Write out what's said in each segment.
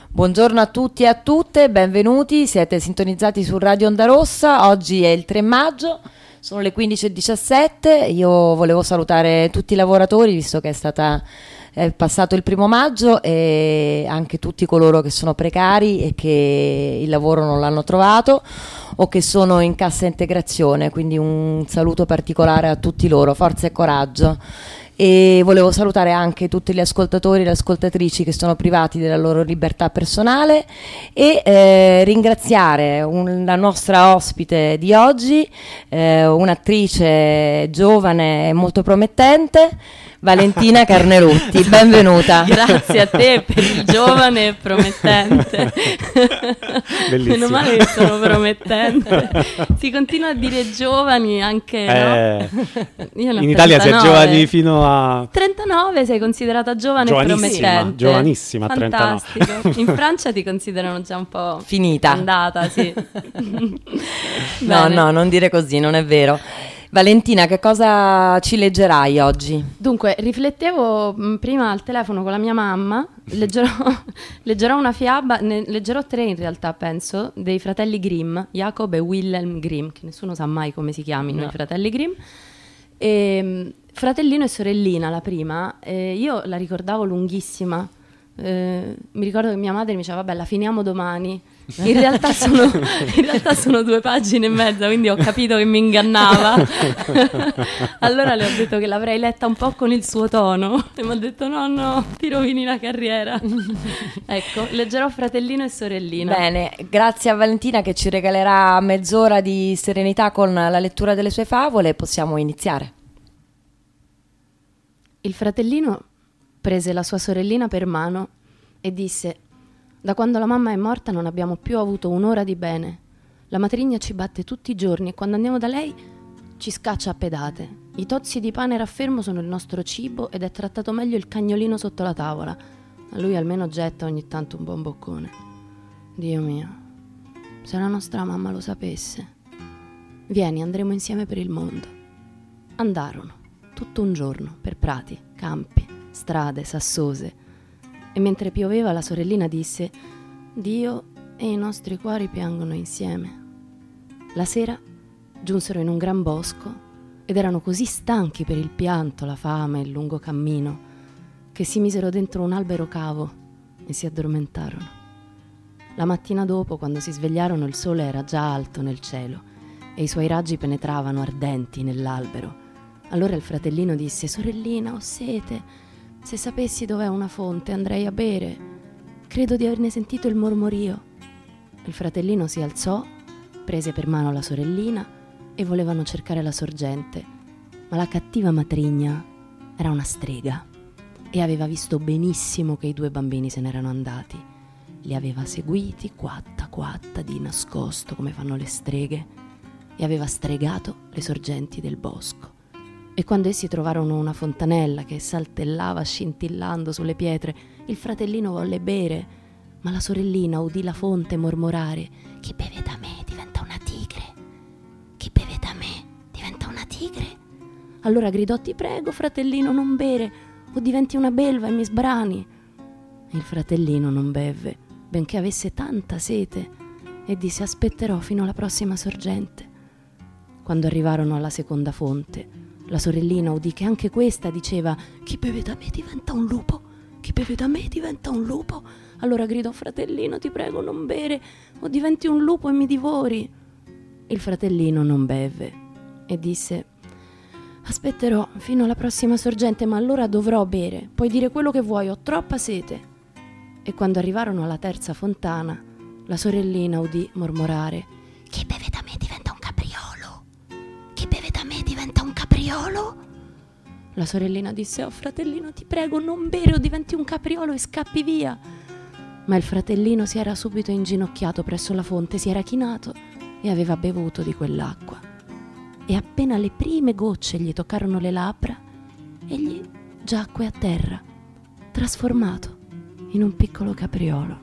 Buongiorno a tutti e a tutte, benvenuti, siete sintonizzati su Radio Onda Rossa, oggi è il 3 maggio, sono le 15:17, io volevo salutare tutti i lavoratori visto che è passato il 1 maggio e anche tutti coloro che sono precari e che il lavoro non l'hanno trovato o che sono in cassa integrazione, quindi un saluto particolare a tutti loro, forza e coraggio. E volevo salutare anche tutti gli ascoltatori e le ascoltatrici che sono privati della loro libertà personale e ringraziare la nostra ospite di oggi, un'attrice giovane e molto promettente, Valentina Carnerutti, benvenuta. Grazie a te per il giovane e promettente. Bellissimo. Meno male che sono promettente. Si continua a dire giovani anche, no? Io in Italia si è giovani fino a 39, sei considerata giovane e promettente. Giovanissima, fantastico. 39. In Francia ti considerano già un po' finita. andata, sì. No, non dire così, non è vero. Valentina, che cosa ci leggerai oggi? Dunque, riflettevo prima al telefono con la mia mamma, leggerò una fiaba, ne leggerò 3 in realtà, penso, dei fratelli Grimm, Jacob e Wilhelm Grimm, che nessuno sa mai come si chiamino i fratelli Grimm. Fratellino e sorellina, la prima, io la ricordavo lunghissima. Mi ricordo che mia madre mi diceva vabbè, la finiamo domani. In realtà sono 2 pagine e mezza, quindi ho capito che mi ingannava. Allora le ho detto che l'avrei letta un po' con il suo tono e mi ha detto no, ti rovini la carriera. Ecco, leggerò Fratellino e sorellina. Bene, grazie a Valentina che ci regalerà mezz'ora di serenità con la lettura delle sue favole. Possiamo iniziare. Il fratellino prese la sua sorellina per mano e disse: da quando la mamma è morta non abbiamo più avuto un'ora di bene. La matrigna ci batte tutti i giorni e quando andiamo da lei ci scaccia a pedate. I tozzi di pane raffermo sono il nostro cibo ed è trattato meglio il cagnolino sotto la tavola. A lui almeno getta ogni tanto un buon boccone. Dio mio, se la nostra mamma lo sapesse. Vieni, andremo insieme per il mondo. Andarono, tutto un giorno, per prati, campi, strade sassose. E mentre pioveva la sorellina disse: Dio e i nostri cuori piangono insieme. La sera giunsero in un gran bosco ed erano così stanchi per il pianto, la fame e il lungo cammino che si misero dentro un albero cavo e si addormentarono. La mattina dopo, quando si svegliarono, il sole era già alto nel cielo e i suoi raggi penetravano ardenti nell'albero. Allora il fratellino disse: sorellina, ho sete. Se sapessi dov'è una fonte andrei a bere. Credo di averne sentito il mormorio. Il fratellino si alzò, prese per mano la sorellina e volevano cercare la sorgente. Ma la cattiva matrigna era una strega e aveva visto benissimo che i 2 bambini se n'erano andati. Li aveva seguiti quatta quatta di nascosto come fanno le streghe e aveva stregato le sorgenti del bosco. E quando essi trovarono una fontanella che saltellava scintillando sulle pietre, il fratellino volle bere, ma la sorellina udì la fonte mormorare: chi beve da me diventa una tigre, chi beve da me diventa una tigre. Allora gridò: ti prego, fratellino, non bere, o diventi una belva e mi sbrani. Il fratellino non bevve, benché avesse tanta sete, e disse: aspetterò fino alla prossima sorgente. Quando arrivarono alla seconda fonte, la sorellina udì che anche questa diceva: chi beve da me diventa un lupo, chi beve da me diventa un lupo. Allora gridò: fratellino, ti prego, non bere, o diventi un lupo e mi divori. Il fratellino non bevve e disse: aspetterò fino alla prossima sorgente, ma allora dovrò bere, puoi dire quello che vuoi, ho troppa sete. E quando arrivarono alla terza fontana, la sorellina udì mormorare: chi beve da me diventa un capriolo, chi beve da me diventa un capriolo. La sorellina disse: oh fratellino, ti prego, non bere o diventi un capriolo e scappi via. Ma il fratellino si era subito inginocchiato presso la fonte, si era chinato e aveva bevuto di quell'acqua. E appena le prime gocce gli toccarono le labbra, egli giacque a terra, trasformato in un piccolo capriolo.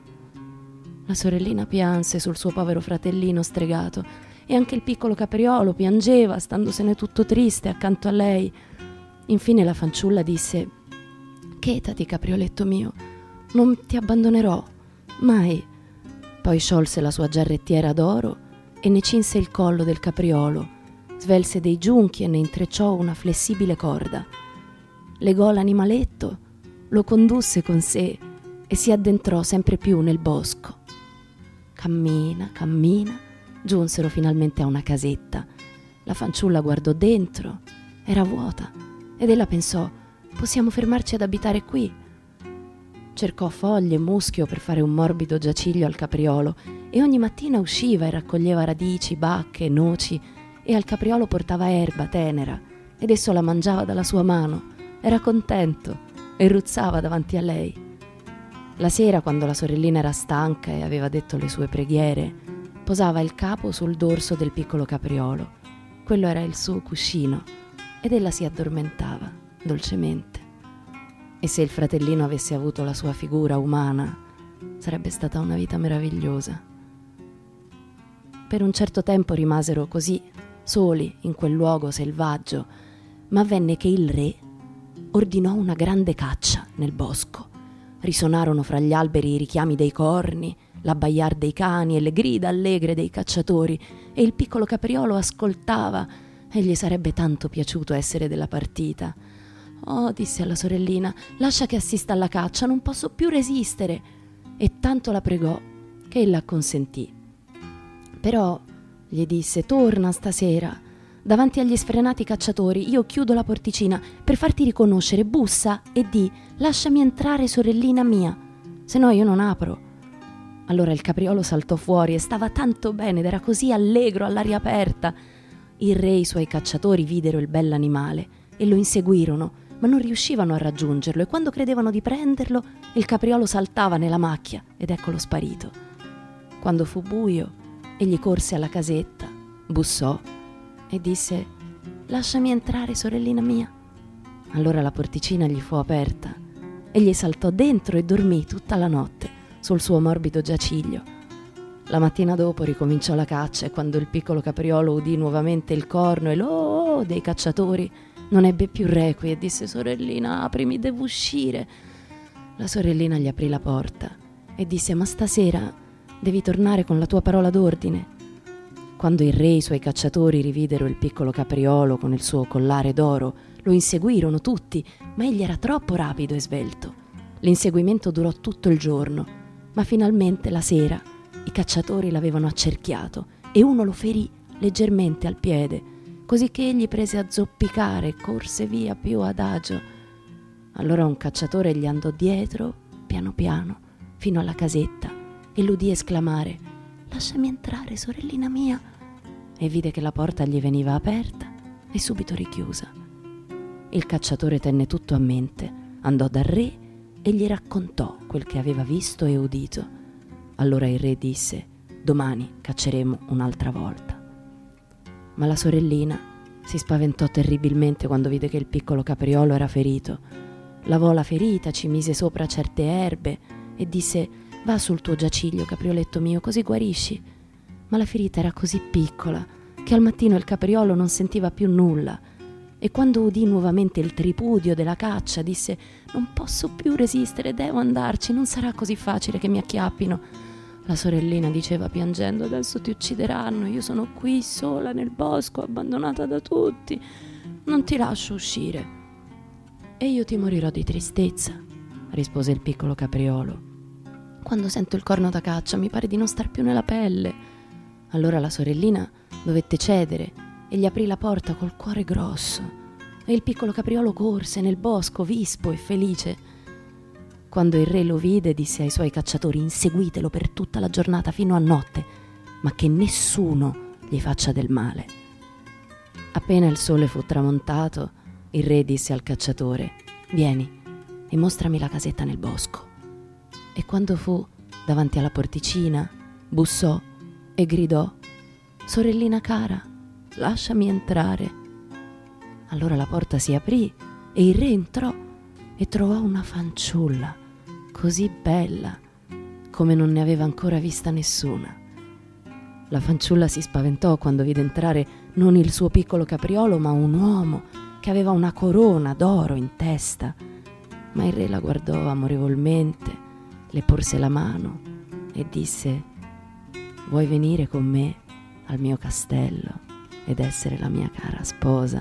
La sorellina pianse sul suo povero fratellino stregato e anche il piccolo capriolo piangeva, standosene tutto triste accanto a lei. Infine la fanciulla disse: chetati, caprioletto mio, non ti abbandonerò, Mai. Poi sciolse la sua giarrettiera d'oro e ne cinse il collo del capriolo, svelse dei giunchi e ne intrecciò una flessibile corda. Legò l'animaletto, lo condusse con sé e si addentrò sempre più nel bosco. Cammina, giunsero finalmente a una casetta. La fanciulla guardò dentro, era vuota, ed ella pensò: possiamo fermarci ad abitare qui. Cercò foglie e muschio per fare un morbido giaciglio al capriolo e ogni mattina usciva e raccoglieva radici, bacche, noci e al capriolo portava erba tenera ed esso la mangiava dalla sua mano. Era contento e ruzzava davanti a lei. La sera, quando la sorellina era stanca e aveva detto le sue preghiere, posava il capo sul dorso del piccolo capriolo. Quello era il suo cuscino ed ella si addormentava dolcemente. E se il fratellino avesse avuto la sua figura umana, sarebbe stata una vita meravigliosa. Per un certo tempo rimasero così, soli in quel luogo selvaggio, ma avvenne che il re ordinò una grande caccia nel bosco. Risuonarono fra gli alberi i richiami dei corni, l'abbaiar dei cani e le grida allegre dei cacciatori, e il piccolo capriolo ascoltava e gli sarebbe tanto piaciuto essere della partita. «Oh», disse alla sorellina, «lascia che assista alla caccia, non posso più resistere». E tanto la pregò che ella acconsentì. «Però», gli disse, «torna stasera. Davanti agli sfrenati cacciatori io chiudo la porticina per farti riconoscere, bussa e di: lasciami entrare, sorellina mia, se no io non apro». Allora il capriolo saltò fuori e stava tanto bene ed era così allegro all'aria aperta. Il re e i suoi cacciatori videro il bell'animale e lo inseguirono, ma non riuscivano a raggiungerlo, e quando credevano di prenderlo il capriolo saltava nella macchia ed eccolo sparito. Quando fu buio egli corse alla casetta, bussò e disse: «Lasciami entrare, sorellina mia». Allora la porticina gli fu aperta. Egli saltò dentro e dormì tutta la notte sul suo morbido giaciglio. La mattina dopo ricominciò la caccia e quando il piccolo capriolo udì nuovamente il corno e l'o dei cacciatori non ebbe più requie e disse: «Sorellina, aprimi, devo uscire». La sorellina gli aprì la porta e disse: «Ma stasera devi tornare con la tua parola d'ordine». Quando il re e i suoi cacciatori rividero il piccolo capriolo con il suo collare d'oro, lo inseguirono tutti, ma egli era troppo rapido e svelto. L'inseguimento durò tutto il giorno, ma finalmente la sera i cacciatori l'avevano accerchiato e uno lo ferì leggermente al piede, così che egli prese a zoppicare e corse via più adagio. Allora un cacciatore gli andò dietro, piano piano, fino alla casetta e l'udì esclamare: «Lasciami entrare, sorellina mia», e vide che la porta gli veniva aperta e subito richiusa. Il cacciatore tenne tutto a mente, andò dal re e gli raccontò quel che aveva visto e udito. Allora il re disse: «Domani cacceremo un'altra volta». Ma la sorellina si spaventò terribilmente quando vide che il piccolo capriolo era ferito. Lavò la ferita, ci mise sopra certe erbe e disse: «Va sul tuo giaciglio, caprioletto mio, così guarisci». Ma la ferita era così piccola che al mattino il capriolo non sentiva più nulla e quando udì nuovamente il tripudio della caccia disse: «Non posso più resistere, devo andarci, non sarà così facile che mi acchiappino». La sorellina diceva piangendo: «Adesso ti uccideranno, io sono qui sola nel bosco, abbandonata da tutti, non ti lascio uscire». «E io ti morirò di tristezza», rispose il piccolo capriolo. «Quando sento il corno da caccia mi pare di non star più nella pelle». Allora la sorellina dovette cedere e gli aprì la porta col cuore grosso e il piccolo capriolo corse nel bosco vispo e felice. Quando il re lo vide disse ai suoi cacciatori: «Inseguitelo per tutta la giornata fino a notte, ma che nessuno gli faccia del male». Appena il sole fu tramontato, il re disse al cacciatore: «Vieni e mostrami la casetta nel bosco». E quando fu davanti alla porticina, bussò e gridò: «Sorellina cara, lasciami entrare». Allora la porta si aprì e il re entrò e trovò una fanciulla così bella come non ne aveva ancora vista nessuna. La fanciulla si spaventò quando vide entrare non il suo piccolo capriolo, ma un uomo che aveva una corona d'oro in testa. Ma il re la guardò amorevolmente, le porse la mano e disse: «Vuoi venire con me al mio castello ed essere la mia cara sposa?»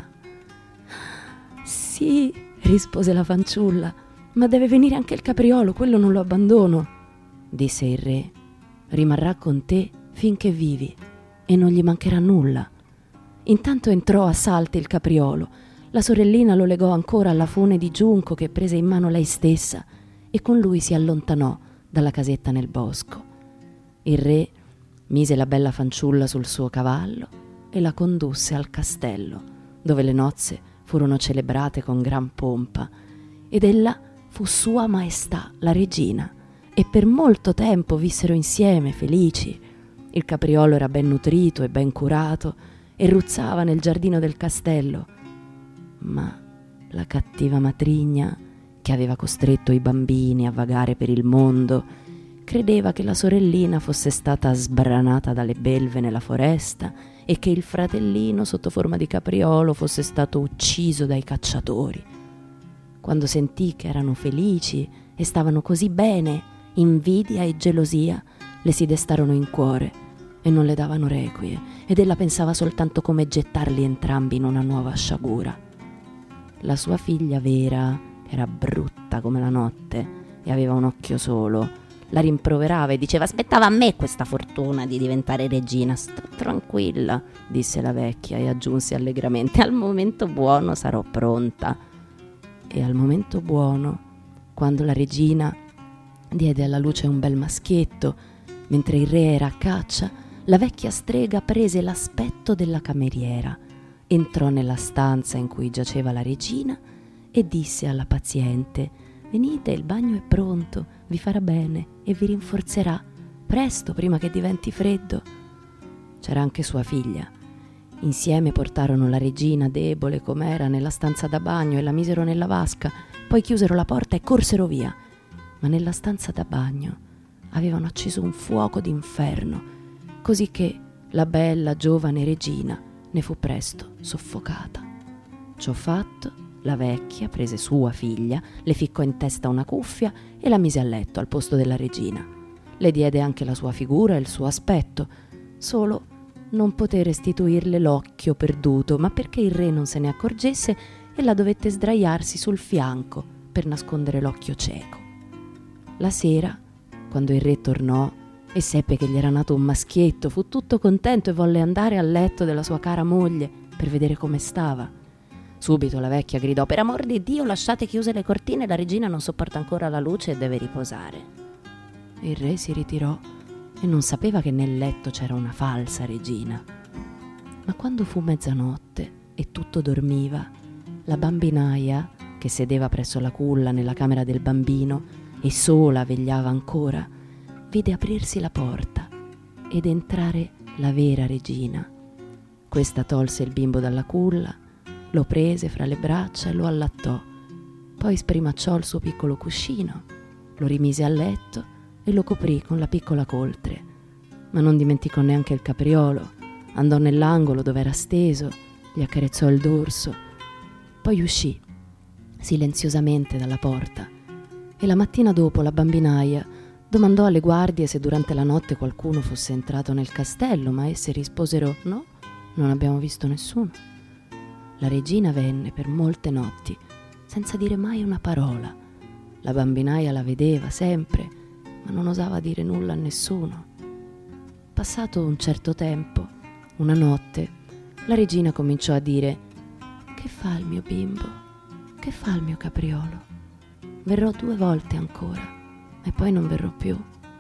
«Sì», rispose la fanciulla, «ma deve venire anche il capriolo, quello non lo abbandono». Disse il re: «Rimarrà con te finché vivi e non gli mancherà nulla». Intanto entrò a salti il capriolo. La sorellina lo legò ancora alla fune di giunco che prese in mano lei stessa e con lui si allontanò dalla casetta nel bosco. Il re mise la bella fanciulla sul suo cavallo e la condusse al castello, dove le nozze furono celebrate con gran pompa, ed ella fu Sua Maestà la regina, e per molto tempo vissero insieme felici. Il capriolo era ben nutrito e ben curato e ruzzava nel giardino del castello, ma la cattiva matrigna, che aveva costretto i bambini a vagare per il mondo, credeva che la sorellina fosse stata sbranata dalle belve nella foresta e che il fratellino sotto forma di capriolo fosse stato ucciso dai cacciatori. Quando sentì che erano felici e stavano così bene, invidia e gelosia le si destarono in cuore e non le davano requie, ed ella pensava soltanto come gettarli entrambi in una nuova sciagura. La sua figlia Vera, che era brutta come la notte e aveva un occhio solo, la rimproverava e diceva: «Aspettava a me questa fortuna di diventare regina». «Sta tranquilla», disse la vecchia, e aggiunse allegramente: «Al momento buono sarò pronta». E al momento buono, quando la regina diede alla luce un bel maschietto, mentre il re era a caccia, la vecchia strega prese l'aspetto della cameriera, entrò nella stanza in cui giaceva la regina e disse alla paziente: «Venite, il bagno è pronto, vi farà bene e vi rinforzerà. Presto, prima che diventi freddo». C'era anche sua figlia. Insieme portarono la regina, debole com'era, nella stanza da bagno e la misero nella vasca, poi chiusero la porta e corsero via. Ma nella stanza da bagno avevano acceso un fuoco d'inferno, così che la bella giovane regina ne fu presto soffocata. Ciò fatto, la vecchia prese sua figlia, le ficcò in testa una cuffia e la mise a letto al posto della regina. Le diede anche la sua figura e il suo aspetto, solo non poté restituirle l'occhio perduto, ma perché il re non se ne accorgesse, ella dovette sdraiarsi sul fianco per nascondere l'occhio cieco. La sera, quando il re tornò e seppe che gli era nato un maschietto, fu tutto contento e volle andare al letto della sua cara moglie per vedere come stava. Subito la vecchia gridò: «Per amor di Dio, lasciate chiuse le cortine, la regina non sopporta ancora la luce e deve riposare». Il re si ritirò e non sapeva che nel letto c'era una falsa regina. Ma quando fu mezzanotte e tutto dormiva, la bambinaia, che sedeva presso la culla nella camera del bambino e sola vegliava ancora, vide aprirsi la porta ed entrare la vera regina. Questa tolse il bimbo dalla culla, lo prese fra le braccia e lo allattò, poi sprimacciò il suo piccolo cuscino, lo rimise a letto e lo coprì con la piccola coltre, ma non dimenticò neanche il capriolo. Andò nell'angolo dove era steso, gli accarezzò il dorso, poi uscì silenziosamente dalla porta, e la mattina dopo la bambinaia domandò alle guardie se durante la notte qualcuno fosse entrato nel castello, ma esse risposero: «No, non abbiamo visto nessuno». La regina venne per molte notti senza dire mai una parola. La bambinaia la vedeva sempre, ma non osava dire nulla a nessuno. Passato un certo tempo, una notte, la regina cominciò a dire: «Che fa il mio bimbo? Che fa il mio capriolo? Verrò 2 volte ancora e poi non verrò più».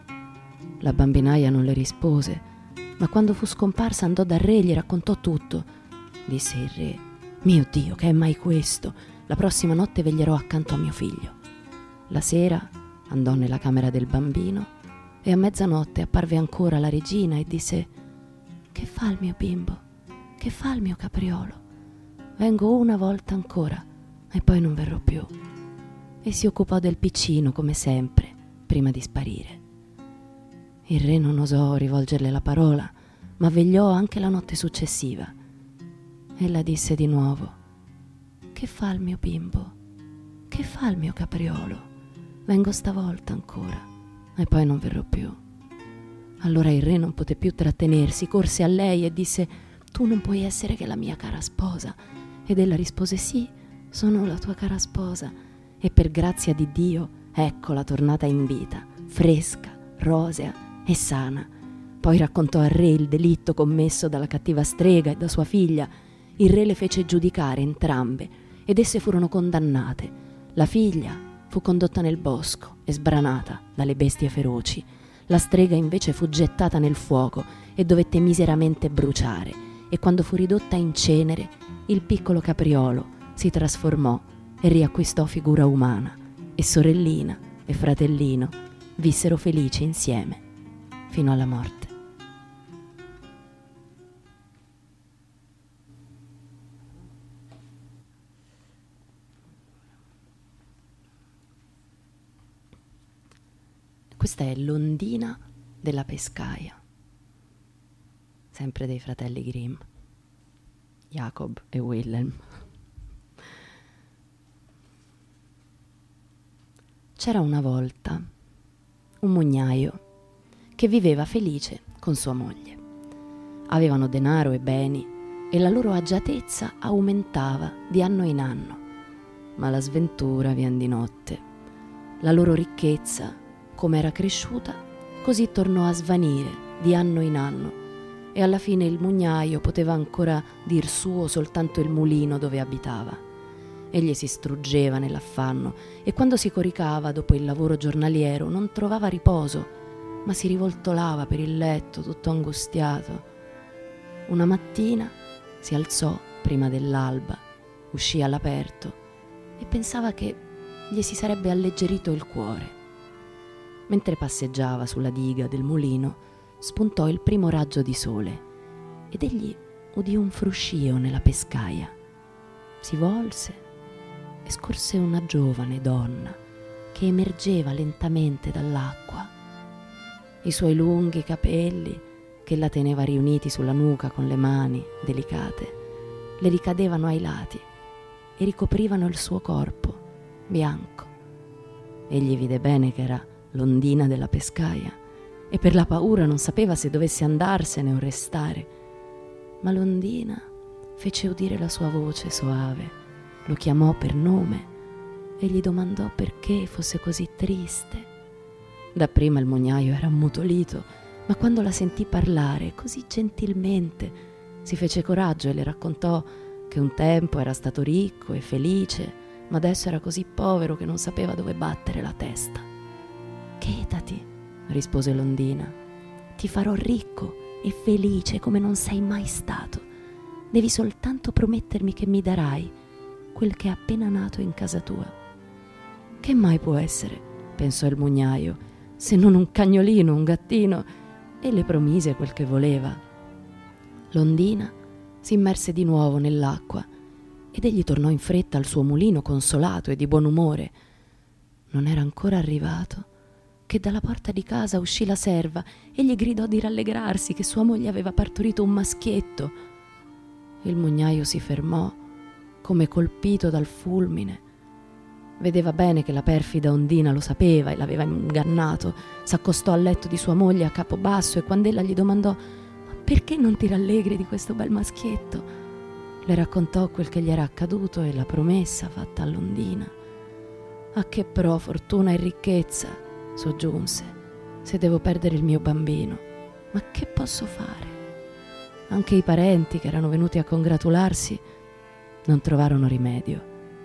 La bambinaia non le rispose, ma quando fu scomparsa andò dal re e gli raccontò tutto. Disse il re: «Mio Dio, che è mai questo? La prossima notte veglierò accanto a mio figlio». La sera andò nella camera del bambino e a mezzanotte apparve ancora la regina e disse: «Che fa il mio bimbo? Che fa il mio capriolo? Vengo una volta ancora e poi non verrò più». E si occupò del piccino come sempre, prima di sparire. Il re non osò rivolgerle la parola, ma vegliò anche la notte successiva. Ella disse di nuovo: «Che fa il mio bimbo? Che fa il mio capriolo? Vengo stavolta ancora e poi non verrò più». Allora il re non poté più trattenersi, corse a lei e disse: «Tu non puoi essere che la mia cara sposa». Ed ella rispose: «Sì, sono la tua cara sposa, e per grazia di Dio eccola tornata in vita, fresca, rosea e sana». Poi raccontò al re il delitto commesso dalla cattiva strega e da sua figlia. Il re le fece giudicare entrambe ed esse furono condannate. La figlia fu condotta nel bosco e sbranata dalle bestie feroci. La strega invece fu gettata nel fuoco e dovette miseramente bruciare, e quando fu ridotta in cenere, il piccolo capriolo si trasformò e riacquistò figura umana, e sorellina e fratellino vissero felici insieme fino alla morte. Questa è l'Ondina della Pescaia, sempre dei fratelli Grimm, Jacob e Wilhelm. C'era una volta un mugnaio che viveva felice con sua moglie. Avevano denaro e beni e la loro agiatezza aumentava di anno in anno, ma la sventura vien di notte. La loro ricchezza, come era cresciuta, così tornò a svanire di anno in anno, e alla fine il mugnaio poteva ancora dir suo soltanto il mulino dove abitava. Egli si struggeva nell'affanno e quando si coricava dopo il lavoro giornaliero non trovava riposo, ma si rivoltolava per il letto tutto angustiato. Una mattina si alzò prima dell'alba, uscì all'aperto e pensava che gli si sarebbe alleggerito il cuore. Mentre passeggiava sulla diga del mulino, spuntò il primo raggio di sole ed egli udì un fruscio nella pescaia. Si volse e scorse una giovane donna che emergeva lentamente dall'acqua. I suoi lunghi capelli, che la teneva riuniti sulla nuca con le mani delicate, le ricadevano ai lati e ricoprivano il suo corpo bianco. Egli vide bene che era l'Ondina della Pescaia e per la paura non sapeva se dovesse andarsene o restare. Ma l'Ondina fece udire la sua voce soave, lo chiamò per nome e gli domandò perché fosse così triste. Dapprima il mugnaio era ammutolito, ma quando la sentì parlare così gentilmente si fece coraggio e le raccontò che un tempo era stato ricco e felice, ma adesso era così povero che non sapeva dove battere la testa. «Chetati», rispose l'Ondina, «ti farò ricco e felice come non sei mai stato. Devi soltanto promettermi che mi darai quel che è appena nato in casa tua». «Che mai può essere», pensò il mugnaio, «se non un cagnolino, un gattino?» E le promise quel che voleva. L'Ondina si immerse di nuovo nell'acqua ed egli tornò in fretta al suo mulino consolato e di buon umore. Non era ancora arrivato che dalla porta di casa uscì la serva e gli gridò di rallegrarsi che sua moglie aveva partorito un maschietto. Il mugnaio si fermò, come colpito dal fulmine. Vedeva bene che la perfida Ondina lo sapeva e l'aveva ingannato. S'accostò al letto di sua moglie a capo basso e quando ella gli domandò «Ma perché non ti rallegri di questo bel maschietto?», le raccontò quel che gli era accaduto e la promessa fatta all'Ondina. «A che pro fortuna e ricchezza», soggiunse, «se devo perdere il mio bambino? Ma che posso fare?» Anche i parenti che erano venuti a congratularsi non trovarono rimedio.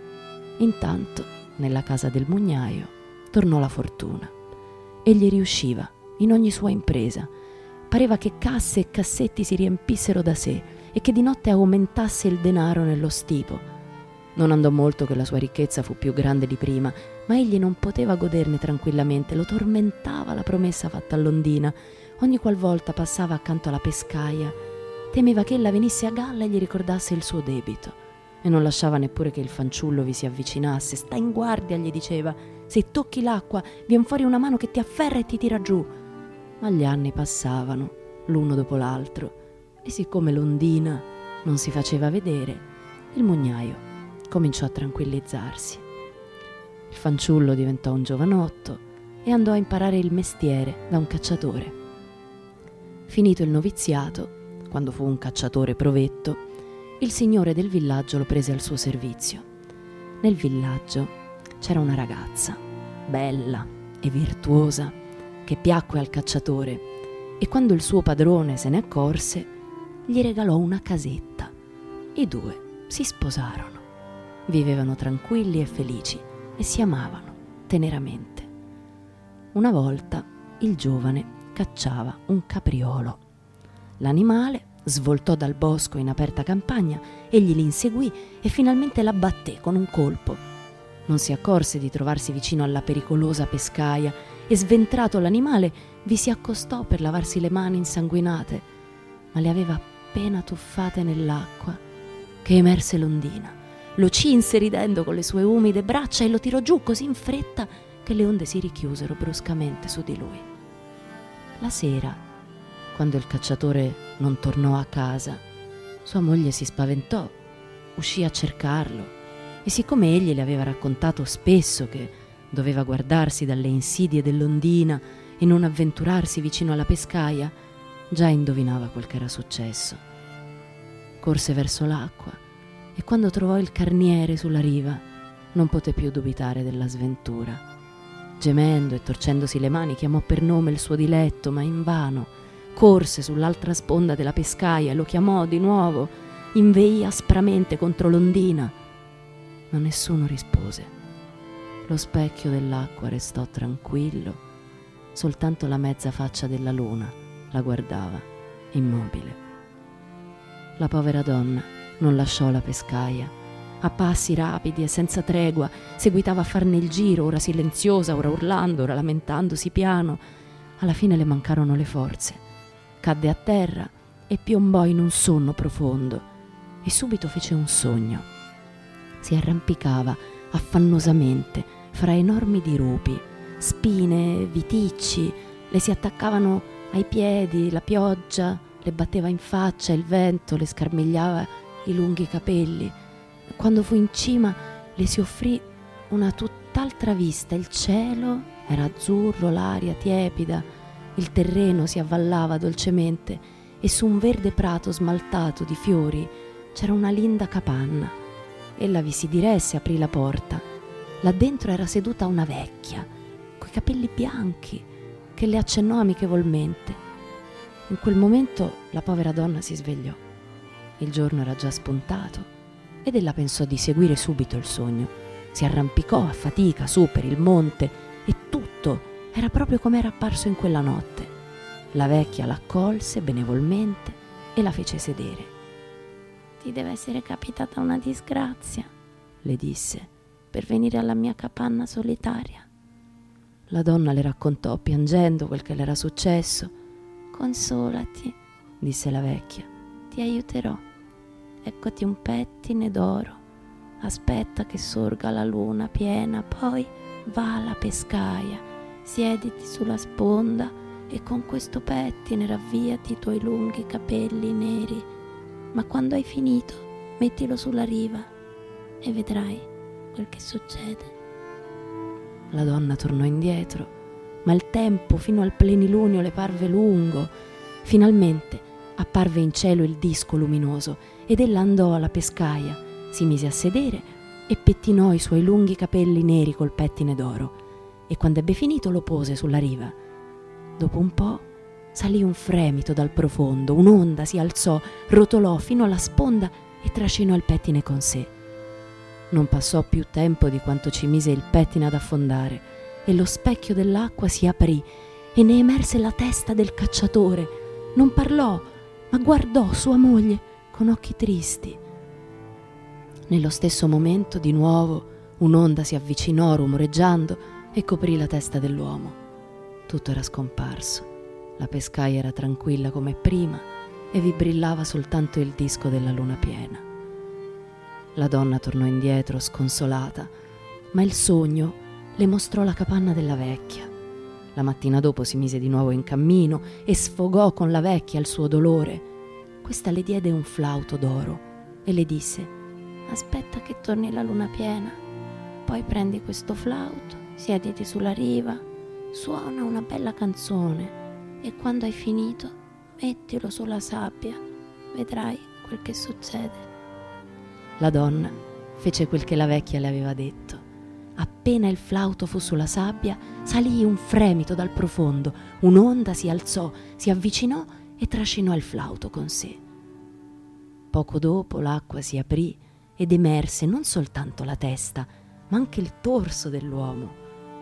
Intanto, nella casa del mugnaio, tornò la fortuna. Egli riusciva in ogni sua impresa. Pareva che casse e cassetti si riempissero da sé e che di notte aumentasse il denaro nello stipo. Non andò molto che la sua ricchezza fu più grande di prima, ma egli non poteva goderne tranquillamente, lo tormentava la promessa fatta all'Ondina. Ogni qualvolta passava accanto alla pescaia, temeva che ella venisse a galla e gli ricordasse il suo debito. E non lasciava neppure che il fanciullo vi si avvicinasse. «Sta in guardia», gli diceva, «se tocchi l'acqua vien fuori una mano che ti afferra e ti tira giù». Ma gli anni passavano, l'uno dopo l'altro, e siccome l'Ondina non si faceva vedere, il mugnaio cominciò a tranquillizzarsi. Il fanciullo diventò un giovanotto e andò a imparare il mestiere da un cacciatore. Finito il noviziato, quando fu un cacciatore provetto, il signore del villaggio lo prese al suo servizio. Nel villaggio c'era una ragazza, bella e virtuosa, che piacque al cacciatore, e quando il suo padrone se ne accorse, gli regalò una casetta. I due si sposarono. Vivevano tranquilli e felici e si amavano teneramente. Una volta il giovane cacciava un capriolo. L'animale svoltò dal bosco in aperta campagna, egli l'inseguì e finalmente l'abbatté con un colpo. Non si accorse di trovarsi vicino alla pericolosa pescaia e, sventrato l'animale, vi si accostò per lavarsi le mani insanguinate, ma le aveva appena tuffate nell'acqua che emerse l'ondina. Lo cinse ridendo con le sue umide braccia e lo tirò giù così in fretta che le onde si richiusero bruscamente su di lui. La sera, quando il cacciatore non tornò a casa, sua moglie si spaventò, uscì a cercarlo e siccome egli le aveva raccontato spesso che doveva guardarsi dalle insidie dell'ondina e non avventurarsi vicino alla pescaia, già indovinava quel che era successo. Corse verso l'acqua e quando trovò il carniere sulla riva non poté più dubitare della sventura. Gemendo e torcendosi le mani chiamò per nome il suo diletto, ma invano. Corse sull'altra sponda della pescaia e lo chiamò di nuovo, inveì aspramente contro l'ondina, ma nessuno rispose. Lo specchio dell'acqua restò tranquillo, soltanto la mezza faccia della luna la guardava, immobile. La povera donna non lasciò la pescaia. A passi rapidi e senza tregua seguitava a farne il giro, ora silenziosa, ora urlando, ora lamentandosi piano. Alla fine le mancarono le forze. Cadde a terra e piombò in un sonno profondo e subito fece un sogno. Si arrampicava affannosamente fra enormi dirupi, spine, viticci, le si attaccavano ai piedi, la pioggia le batteva in faccia, il vento le scarmigliava i lunghi capelli. Quando fu in cima le si offrì una tutt'altra vista, il cielo era azzurro, l'aria tiepida, il terreno si avvallava dolcemente e su un verde prato smaltato di fiori c'era una linda capanna. Ella vi si diresse, aprì la porta. Là dentro era seduta una vecchia, coi capelli bianchi, che le accennò amichevolmente. In quel momento la povera donna si svegliò. Il giorno era già spuntato ed ella pensò di seguire subito il sogno. Si arrampicò a fatica su per il monte e tutto era proprio come era apparso in quella notte. La vecchia l'accolse benevolmente e la fece sedere. «Ti deve essere capitata una disgrazia», le disse, «per venire alla mia capanna solitaria». La donna le raccontò piangendo quel che le era successo. «Consolati», disse la vecchia, «ti aiuterò. Eccoti un pettine d'oro, aspetta che sorga la luna piena, poi va alla pescaia, siediti sulla sponda e con questo pettine ravviati i tuoi lunghi capelli neri, ma quando hai finito mettilo sulla riva e vedrai quel che succede». La donna tornò indietro, ma il tempo fino al plenilunio le parve lungo. Finalmente apparve in cielo il disco luminoso ed ella andò alla pescaia, si mise a sedere e pettinò i suoi lunghi capelli neri col pettine d'oro e quando ebbe finito lo pose sulla riva. Dopo un po' salì un fremito dal profondo, un'onda si alzò, rotolò fino alla sponda e trascinò il pettine con sé. Non passò più tempo di quanto ci mise il pettine ad affondare e lo specchio dell'acqua si aprì e ne emerse la testa del cacciatore. Non parlò, ma guardò sua moglie con occhi tristi. Nello stesso momento, di nuovo, un'onda si avvicinò rumoreggiando e coprì la testa dell'uomo. Tutto era scomparso. La pescaia era tranquilla come prima e vi brillava soltanto il disco della luna piena. La donna tornò indietro sconsolata, ma il sogno le mostrò la capanna della vecchia. La mattina dopo si mise di nuovo in cammino e sfogò con la vecchia il suo dolore. Questa le diede un flauto d'oro e le disse: «Aspetta che torni la luna piena, poi prendi questo flauto, siediti sulla riva, suona una bella canzone e quando hai finito mettilo sulla sabbia, vedrai quel che succede. La donna fece quel che la vecchia le aveva detto. Appena il flauto fu sulla sabbia, salì un fremito dal profondo, un'onda si alzò, si avvicinò e trascinò il flauto con sé. Poco dopo l'acqua si aprì ed emerse non soltanto la testa, ma anche il torso dell'uomo.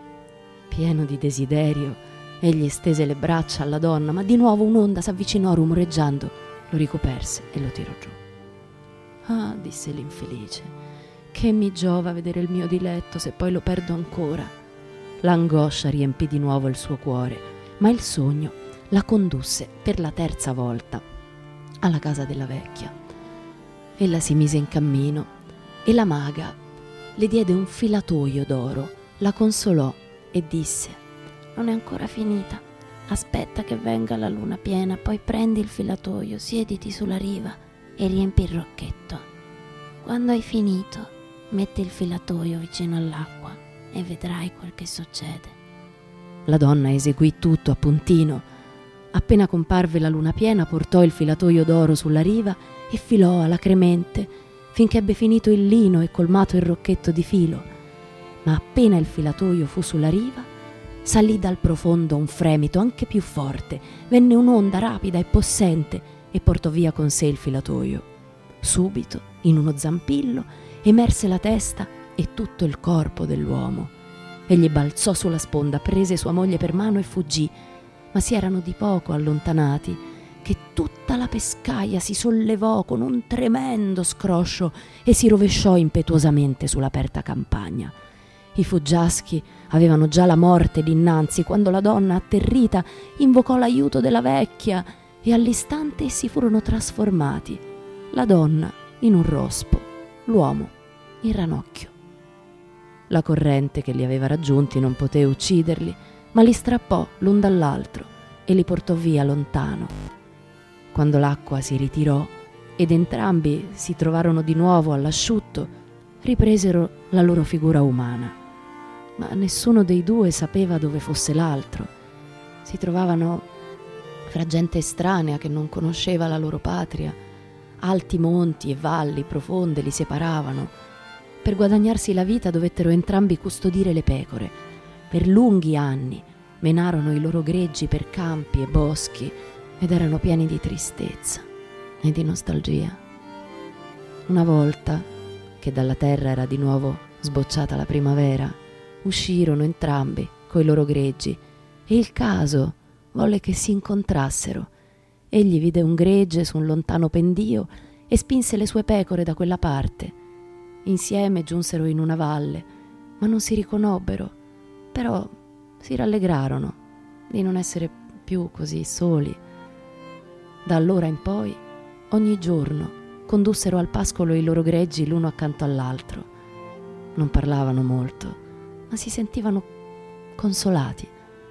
Pieno di desiderio, egli stese le braccia alla donna, ma di nuovo un'onda s'avvicinò rumoreggiando, lo ricoperse e lo tirò giù. «Ah», disse l'infelice, «che mi giova vedere il mio diletto se poi lo perdo ancora». L'angoscia riempì di nuovo il suo cuore, ma il sogno la condusse per la terza volta alla casa della vecchia. Ella si mise in cammino e la maga le diede un filatoio d'oro, la consolò e disse: «Non è ancora finita, aspetta che venga la luna piena, poi prendi il filatoio, siediti sulla riva e riempi il rocchetto. Quando hai finito, metti il filatoio vicino all'acqua e vedrai quel che succede». La donna eseguì tutto a puntino. Appena comparve la luna piena, portò il filatoio d'oro sulla riva e filò alacremente finché ebbe finito il lino e colmato il rocchetto di filo. Ma appena il filatoio fu sulla riva, salì dal profondo un fremito anche più forte, venne un'onda rapida e possente e portò via con sé il filatoio. Subito, in uno zampillo, emerse la testa e tutto il corpo dell'uomo. Egli balzò sulla sponda, prese sua moglie per mano e fuggì, ma si erano di poco allontanati che tutta la pescaia si sollevò con un tremendo scroscio e si rovesciò impetuosamente sull'aperta campagna. I fuggiaschi avevano già la morte dinanzi quando la donna, atterrita, invocò l'aiuto della vecchia e all'istante essi furono trasformati, la donna in un rospo, l'uomo in ranocchio. La corrente che li aveva raggiunti non poté ucciderli, ma li strappò l'un dall'altro e li portò via lontano. Quando l'acqua si ritirò ed entrambi si trovarono di nuovo all'asciutto, ripresero la loro figura umana. Ma nessuno dei due sapeva dove fosse l'altro. Si trovavano fra gente estranea che non conosceva la loro patria. Alti monti e valli profonde li separavano. Per guadagnarsi la vita dovettero entrambi custodire le pecore. Per lunghi anni menarono i loro greggi per campi e boschi ed erano pieni di tristezza e di nostalgia. Una volta che dalla terra era di nuovo sbocciata la primavera, uscirono entrambi coi loro greggi e il caso volle che si incontrassero. Egli vide un gregge su un lontano pendio e spinse le sue pecore da quella parte. Insieme giunsero in una valle, ma non si riconobbero, però si rallegrarono di non essere più così soli. Da allora in poi, ogni giorno, condussero al pascolo i loro greggi l'uno accanto all'altro. Non parlavano molto, ma si sentivano consolati.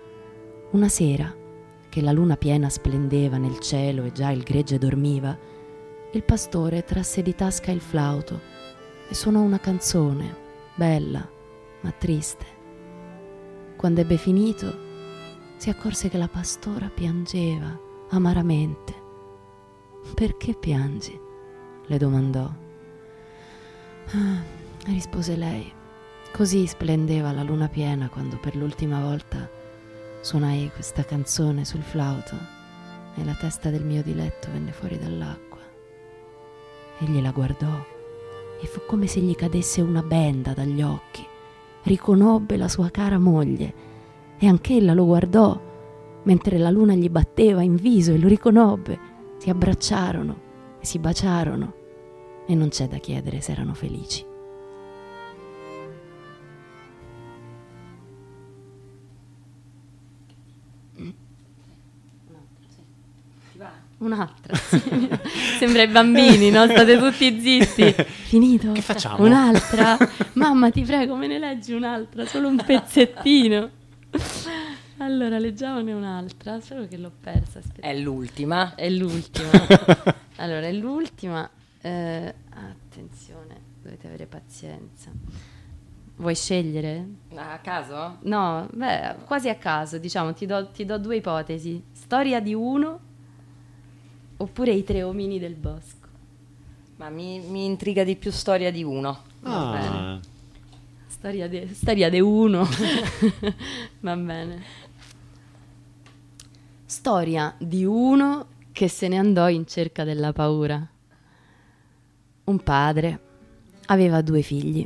Una sera, che la luna piena splendeva nel cielo e già il gregge dormiva, il pastore trasse di tasca il flauto e suonò una canzone, bella ma triste. Quando ebbe finito, si accorse che la pastora piangeva amaramente. «Perché piangi?» le domandò. Rispose lei. Così splendeva la luna piena quando per l'ultima volta suonai questa canzone sul flauto e la testa del mio diletto venne fuori dall'acqua. Egli la guardò e fu come se gli cadesse una benda dagli occhi. Riconobbe la sua cara moglie e anch'ella lo guardò mentre la luna gli batteva in viso e lo riconobbe. Si abbracciarono e si baciarono e non c'è da chiedere se erano felici. Un'altra, sì. Sembra i bambini, no? State tutti zitti. Finito? Che facciamo? Un'altra? Mamma, ti prego, me ne leggi un'altra, solo un pezzettino. Allora, leggiamone un'altra, solo che l'ho persa. Aspetta. È l'ultima. È l'ultima. Allora, è l'ultima. Attenzione, dovete avere pazienza. Vuoi scegliere? A caso? No, beh, quasi a caso, diciamo, ti do due ipotesi. Storia di uno Oppure I tre omini del bosco. Ma mi intriga di più Storia di uno. Va bene. Storia de uno. Va bene. Storia di uno che se ne andò in cerca della paura. Un padre aveva 2 figli.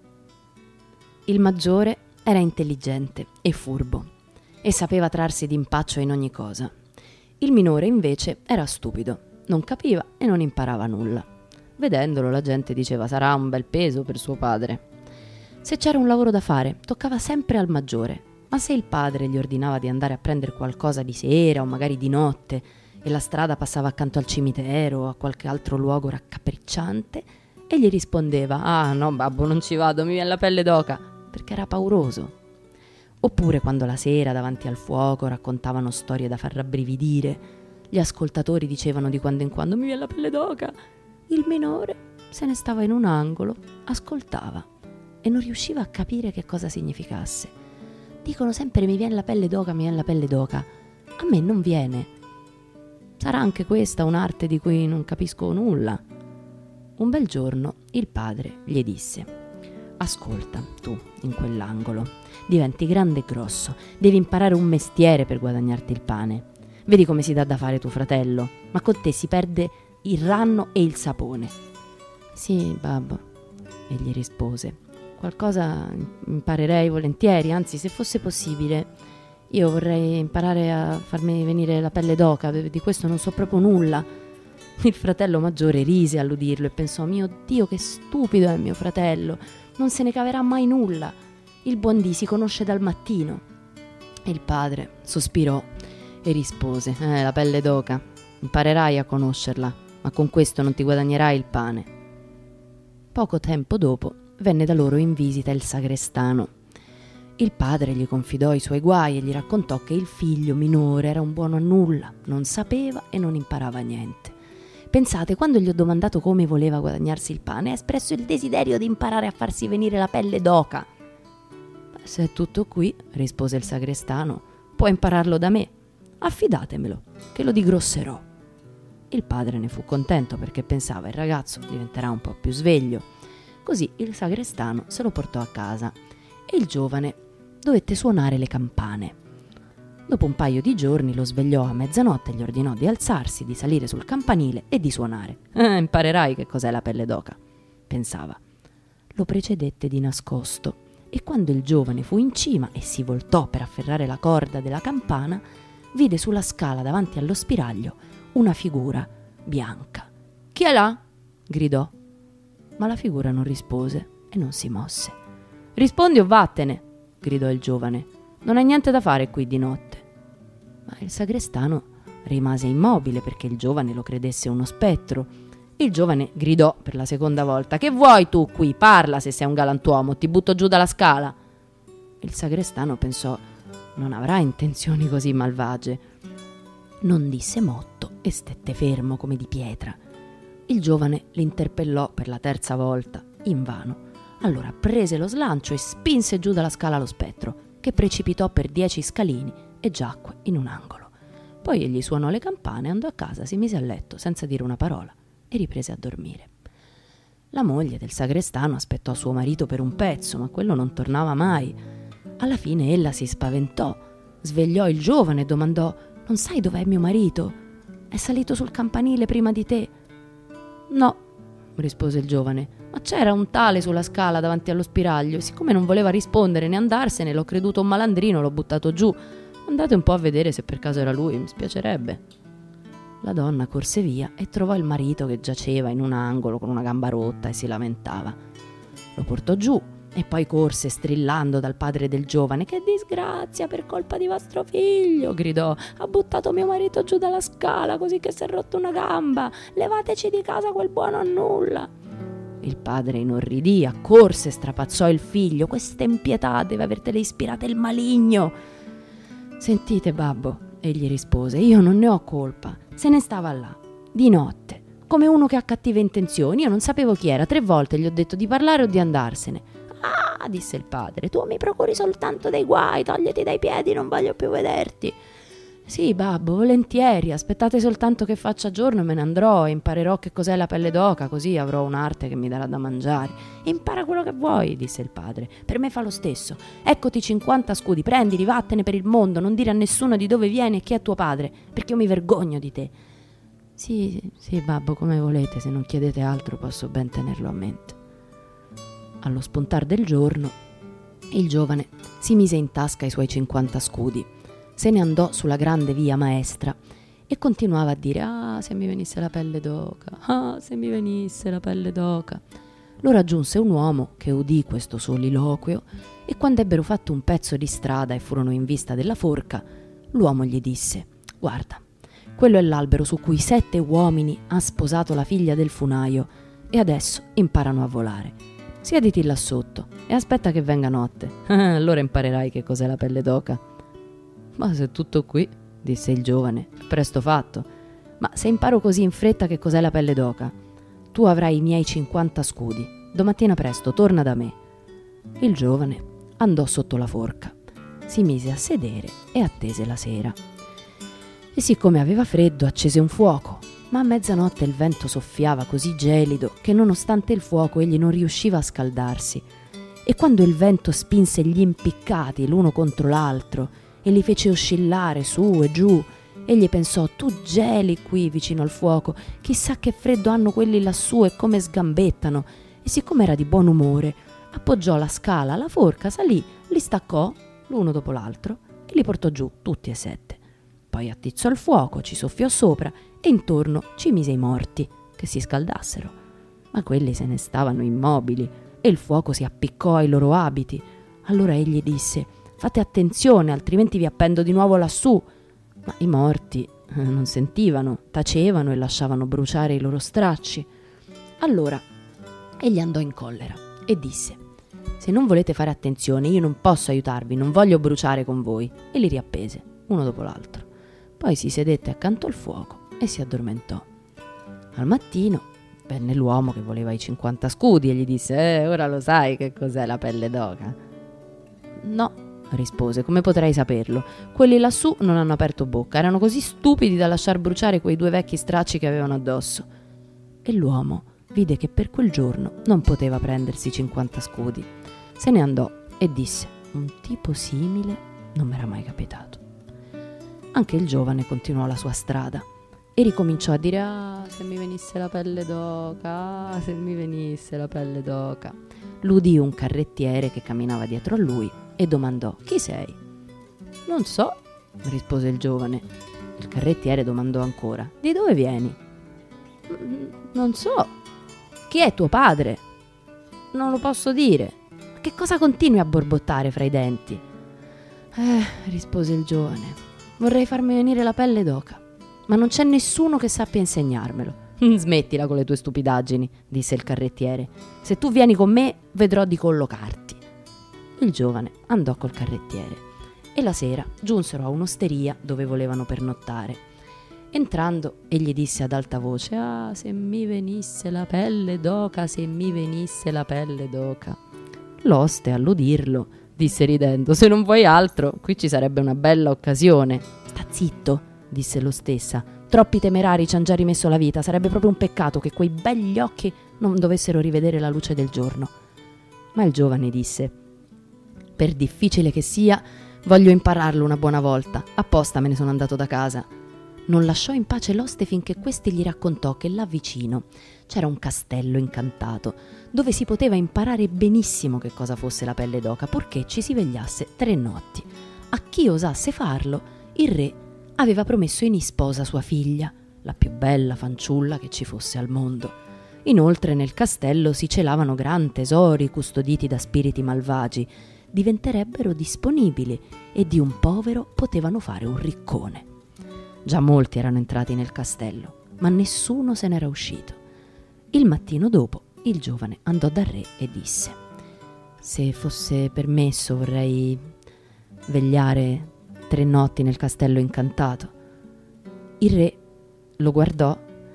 Il maggiore era intelligente e furbo e sapeva trarsi d'impaccio in ogni cosa. Il minore invece era stupido, non capiva e non imparava nulla. Vedendolo la gente diceva: sarà un bel peso per suo padre. Se c'era un lavoro da fare, toccava sempre al maggiore, ma se il padre gli ordinava di andare a prendere qualcosa di sera o magari di notte e la strada passava accanto al cimitero o a qualche altro luogo raccapricciante, egli rispondeva: ah no babbo, non ci vado, mi viene la pelle d'oca, perché era pauroso. Oppure quando la sera davanti al fuoco raccontavano storie da far rabbrividire, gli ascoltatori dicevano di quando in quando: mi viene la pelle d'oca. Il minore se ne stava in un angolo, ascoltava e non riusciva a capire che cosa significasse. Dicono sempre: mi viene la pelle d'oca, mi viene la pelle d'oca. A me non viene. Sarà anche questa un'arte di cui non capisco nulla. Un bel giorno il padre gli disse: ascolta, tu in quell'angolo, diventi grande e grosso, devi imparare un mestiere per guadagnarti il pane. Vedi come si dà da fare tuo fratello, ma con te si perde il ranno e il sapone. Sì, babbo, egli rispose. Qualcosa imparerei volentieri, anzi, se fosse possibile, io vorrei imparare a farmi venire la pelle d'oca, di questo non so proprio nulla. Il fratello maggiore rise all'udirlo e pensò: mio Dio, che stupido è mio fratello, non se ne caverà mai nulla. Il buon dì si conosce dal mattino. Il padre sospirò e rispose: la pelle d'oca, imparerai a conoscerla, ma con questo non ti guadagnerai il pane. Poco tempo dopo venne da loro in visita il sagrestano. Il padre gli confidò i suoi guai e gli raccontò che il figlio minore era un buono a nulla, non sapeva e non imparava niente. Pensate, quando gli ho domandato come voleva guadagnarsi il pane, ha espresso il desiderio di imparare a farsi venire la pelle d'oca. Se è tutto qui, rispose il sagrestano, può impararlo da me. Affidatemelo, che lo digrosserò. Il padre ne fu contento perché pensava: il ragazzo diventerà un po' più sveglio. Così il sagrestano se lo portò a casa e il giovane dovette suonare le campane. Dopo un paio di giorni lo svegliò a mezzanotte e gli ordinò di alzarsi, di salire sul campanile e di suonare. Imparerai che cos'è la pelle d'oca, pensava. Lo precedette di nascosto e quando il giovane fu in cima e si voltò per afferrare la corda della campana, vide sulla scala davanti allo spiraglio una figura bianca. «Chi è là?» gridò. Ma la figura non rispose e non si mosse. «Rispondi o vattene!» gridò il giovane. «Non hai niente da fare qui di notte!» Ma il sagrestano rimase immobile perché il giovane lo credesse uno spettro. Il giovane gridò per la seconda volta: «Che vuoi tu qui? Parla se sei un galantuomo, ti butto giù dalla scala!» Il sagrestano pensò: non avrà intenzioni così malvagie. Non disse motto e stette fermo come di pietra. Il giovane l'interpellò per la terza volta, invano. Allora prese lo slancio e spinse giù dalla scala lo spettro, che precipitò per 10 scalini e giacque in un angolo. Poi egli suonò le campane, andò a casa, si mise a letto senza dire una parola e riprese a dormire. La moglie del sagrestano aspettò suo marito per un pezzo, ma quello non tornava mai. Alla fine ella si spaventò, svegliò il giovane e domandò: «Non sai dov'è mio marito? È salito sul campanile prima di te?» «No», rispose il giovane, «ma c'era un tale sulla scala davanti allo spiraglio e siccome non voleva rispondere né andarsene, l'ho creduto un malandrino, l'ho buttato giù. Andate un po' a vedere se per caso era lui, mi spiacerebbe». La donna corse via e trovò il marito che giaceva in un angolo con una gamba rotta e si lamentava. Lo portò giù e poi corse strillando dal padre del giovane. «Che disgrazia per colpa di vostro figlio!» gridò. «Ha buttato mio marito giù dalla scala così che si è rotto una gamba. Levateci di casa quel buono a nulla!» Il padre inorridì, accorse e strapazzò il figlio. «Questa impietà deve avertele ispirate il maligno!» «Sentite, babbo», egli rispose, «io non ne ho colpa. Se ne stava là, di notte, come uno che ha cattive intenzioni. Io non sapevo chi era. 3 volte gli ho detto di parlare o di andarsene». «Ah», disse il padre, «tu mi procuri soltanto dei guai, togliti dai piedi, non voglio più vederti». Sì, babbo, volentieri, aspettate soltanto che faccia giorno e me ne andrò e imparerò che cos'è la pelle d'oca, così avrò un'arte che mi darà da mangiare. Impara quello che vuoi, disse il padre, per me fa lo stesso. Eccoti 50 scudi, prendili, vattene per il mondo, non dire a nessuno di dove vieni e chi è tuo padre, perché io mi vergogno di te. Sì, babbo, come volete, se non chiedete altro posso ben tenerlo a mente. Allo spuntar del giorno, il giovane si mise in tasca i suoi 50 scudi, se ne andò sulla grande via maestra e continuava a dire: ah, se mi venisse la pelle d'oca, ah, se mi venisse la pelle d'oca. Lo raggiunse un uomo che udì questo soliloquio e quando ebbero fatto un pezzo di strada e furono in vista della forca, l'uomo gli disse: guarda, quello è l'albero su cui 7 uomini ha sposato la figlia del funaio e adesso imparano a volare. Siediti là sotto e aspetta che venga notte, allora imparerai che cos'è la pelle d'oca. Ma se è tutto qui, disse il giovane, presto fatto. Ma se imparo così in fretta che cos'è la pelle d'oca, tu avrai i miei 50 scudi. Domattina presto torna da me. Il giovane andò sotto la forca, si mise a sedere e attese la sera. E siccome aveva freddo accese un fuoco, ma a mezzanotte il vento soffiava così gelido che nonostante il fuoco egli non riusciva a scaldarsi. E quando il vento spinse gli impiccati l'uno contro l'altro e li fece oscillare su e giù, egli pensò: tu geli qui vicino al fuoco, chissà che freddo hanno quelli lassù e come sgambettano. E siccome era di buon umore, appoggiò la scala alla forca, salì, li staccò l'uno dopo l'altro e li portò giù tutti e 7. Poi attizzò il fuoco, ci soffiò sopra e intorno ci mise i morti che si scaldassero. Ma quelli se ne stavano immobili e il fuoco si appiccò ai loro abiti. Allora egli disse: fate attenzione, altrimenti vi appendo di nuovo lassù. Ma i morti non sentivano, tacevano e lasciavano bruciare i loro stracci. Allora egli andò in collera e disse: se non volete fare attenzione, io non posso aiutarvi, non voglio bruciare con voi. E li riappese, uno dopo l'altro. Poi si sedette accanto al fuoco e si addormentò. Al mattino venne l'uomo che voleva i 50 scudi e gli disse: ora lo sai che cos'è la pelle d'oca? No, rispose, come potrei saperlo? Quelli lassù non hanno aperto bocca, erano così stupidi da lasciar bruciare quei 2 vecchi stracci che avevano addosso. E l'uomo vide che per quel giorno non poteva prendersi 50 scudi. Se ne andò e disse: un tipo simile non m'era mai capitato. Anche il giovane continuò la sua strada e ricominciò a dire: ah, se mi venisse la pelle d'oca, ah, se mi venisse la pelle d'oca. L'udì un carrettiere che camminava dietro a lui e domandò: chi sei? Non so, rispose il giovane. Il carrettiere domandò ancora: di dove vieni? Non so. Chi è tuo padre? Non lo posso dire. Che cosa continui a borbottare fra i denti? Rispose il giovane, vorrei farmi venire la pelle d'oca, ma non c'è nessuno che sappia insegnarmelo. Smettila con le tue stupidaggini, disse il carrettiere. Se tu vieni con me, vedrò di collocarti. Il giovane andò col carrettiere e la sera giunsero a un'osteria dove volevano pernottare. Entrando, egli disse ad alta voce: ah, se mi venisse la pelle d'oca, se mi venisse la pelle d'oca. L'oste, all'udirlo, disse ridendo: se non vuoi altro, qui ci sarebbe una bella occasione. Sta zitto, disse l'ostessa. Troppi temerari ci han già rimesso la vita, sarebbe proprio un peccato che quei begli occhi non dovessero rivedere la luce del giorno. Ma il giovane disse: per difficile che sia, voglio impararlo una buona volta, apposta me ne sono andato da casa. Non lasciò in pace l'oste finché questi gli raccontò che là vicino c'era un castello incantato dove si poteva imparare benissimo che cosa fosse la pelle d'oca, purché ci si vegliasse 3 notti. A chi osasse farlo, il re aveva promesso in isposa sua figlia, la più bella fanciulla che ci fosse al mondo. Inoltre nel castello si celavano gran tesori custoditi da spiriti malvagi, diventerebbero disponibili e di un povero potevano fare un riccone. Già molti erano entrati nel castello, ma nessuno se n'era uscito. Il mattino dopo il giovane andò dal re e disse: se fosse permesso vorrei vegliare 3 notti nel castello incantato. Il re lo guardò,